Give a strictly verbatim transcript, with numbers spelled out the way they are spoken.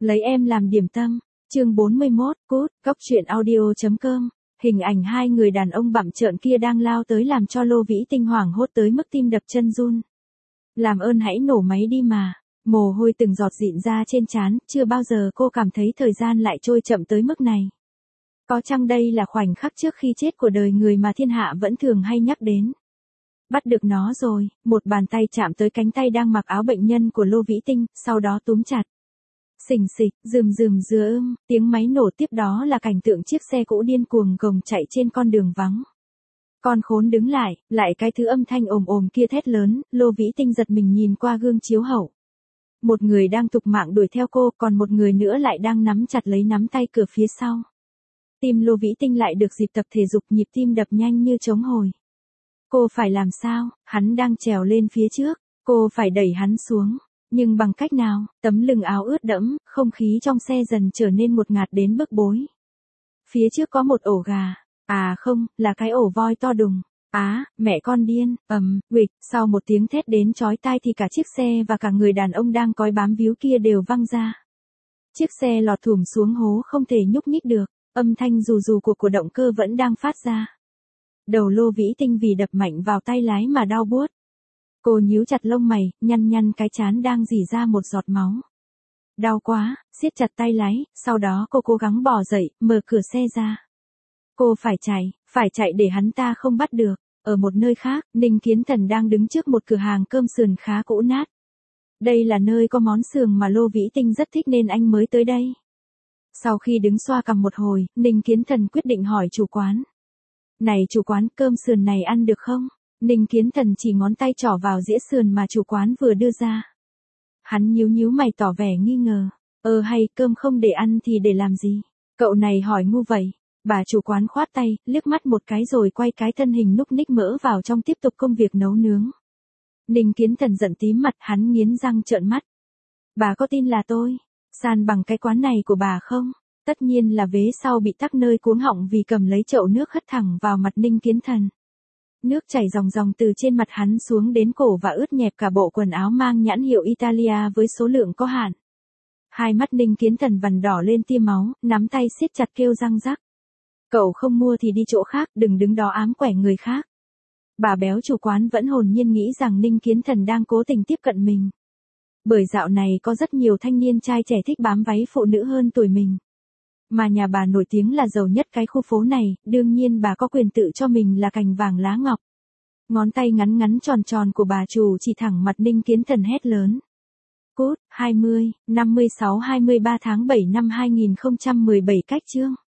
Lấy em làm điểm tâm. Chương bốn mươi mốt, cút, cốc truyện audio chấm com. Hình ảnh hai người đàn ông bặm trợn kia đang lao tới làm cho Lô Vĩ Tinh hoảng hốt tới mức tim đập chân run. Làm ơn hãy nổ máy đi mà. Mồ hôi từng giọt rịn ra trên trán, chưa bao giờ cô cảm thấy thời gian lại trôi chậm tới mức này. Có chăng đây là khoảnh khắc trước khi chết của đời người mà thiên hạ vẫn thường hay nhắc đến. Bắt được nó rồi, một bàn tay chạm tới cánh tay đang mặc áo bệnh nhân của Lô Vĩ Tinh, sau đó túm chặt. Xình xịch, rườm rườm rừa ưm, tiếng máy nổ tiếp đó là cảnh tượng chiếc xe cũ điên cuồng gồng chạy trên con đường vắng. Con khốn đứng lại, lại cái thứ âm thanh ồm ồm kia thét lớn, Lô Vĩ Tinh giật mình nhìn qua gương chiếu hậu. Một người đang tục mạng đuổi theo cô, còn một người nữa lại đang nắm chặt lấy nắm tay cửa phía sau. Tim Lô Vĩ Tinh lại được dịp tập thể dục, nhịp tim đập nhanh như trống hồi. Cô phải làm sao? Hắn đang trèo lên phía trước, cô phải đẩy hắn xuống. Nhưng bằng cách nào? Tấm lưng áo ướt đẫm, không khí trong xe dần trở nên một ngạt đến bức bối. Phía trước có một ổ gà. À không, là cái ổ voi to đùng. Á, mẹ con điên, ầm, uịch, sau một tiếng thét đến chói tai thì cả chiếc xe và cả người đàn ông đang cói bám víu kia đều văng ra. Chiếc xe lọt thủm xuống hố không thể nhúc nhích được, âm thanh rù rù của của động cơ vẫn đang phát ra. Đầu Lô Vĩ Tinh vì đập mạnh vào tay lái mà đau buốt. Cô nhíu chặt lông mày, nhăn nhăn cái trán đang rỉ ra một giọt máu. Đau quá, siết chặt tay lái, sau đó cô cố gắng bò dậy, mở cửa xe ra. Cô phải chạy, phải chạy để hắn ta không bắt được. Ở một nơi khác, Ninh Kiến Thần đang đứng trước một cửa hàng cơm sườn khá cũ nát. Đây là nơi có món sườn mà Lô Vĩ Tinh rất thích nên anh mới tới đây. Sau khi đứng xoa cằm một hồi, Ninh Kiến Thần quyết định hỏi chủ quán. Này chủ quán, cơm sườn này ăn được không? Ninh Kiến Thần chỉ ngón tay trỏ vào dĩa sườn mà chủ quán vừa đưa ra. Hắn nhíu nhíu mày tỏ vẻ nghi ngờ. Ờ hay, cơm không để ăn thì để làm gì? Cậu này hỏi ngu vậy. Bà chủ quán khoát tay, liếc mắt một cái rồi quay cái thân hình núc ních mỡ vào trong tiếp tục công việc nấu nướng. Ninh Kiến Thần giận tím mặt, hắn nghiến răng trợn mắt. Bà có tin là tôi san bằng cái quán này của bà không? Tất nhiên là vế sau bị tắc nơi cuống họng vì cầm lấy chậu nước hất thẳng vào mặt Ninh Kiến Thần. Nước chảy ròng ròng từ trên mặt hắn xuống đến cổ và ướt nhẹp cả bộ quần áo mang nhãn hiệu Italia với số lượng có hạn. Hai mắt Ninh Kiến Thần vằn đỏ lên tia máu, nắm tay siết chặt kêu răng rắc. Cậu không mua thì đi chỗ khác, đừng đứng đó ám quẻ người khác. Bà béo chủ quán vẫn hồn nhiên nghĩ rằng Ninh Kiến Thần đang cố tình tiếp cận mình. Bởi dạo này có rất nhiều thanh niên trai trẻ thích bám váy phụ nữ hơn tuổi mình. Mà nhà bà nổi tiếng là giàu nhất cái khu phố này, đương nhiên bà có quyền tự cho mình là cành vàng lá ngọc. Ngón tay ngắn ngắn tròn tròn của bà chủ chỉ thẳng mặt Ninh Kiến Thần hét lớn. Cút, hai mươi, năm mươi sáu hai mươi ba tháng bảy năm hai nghìn không trăm mười bảy cách chương.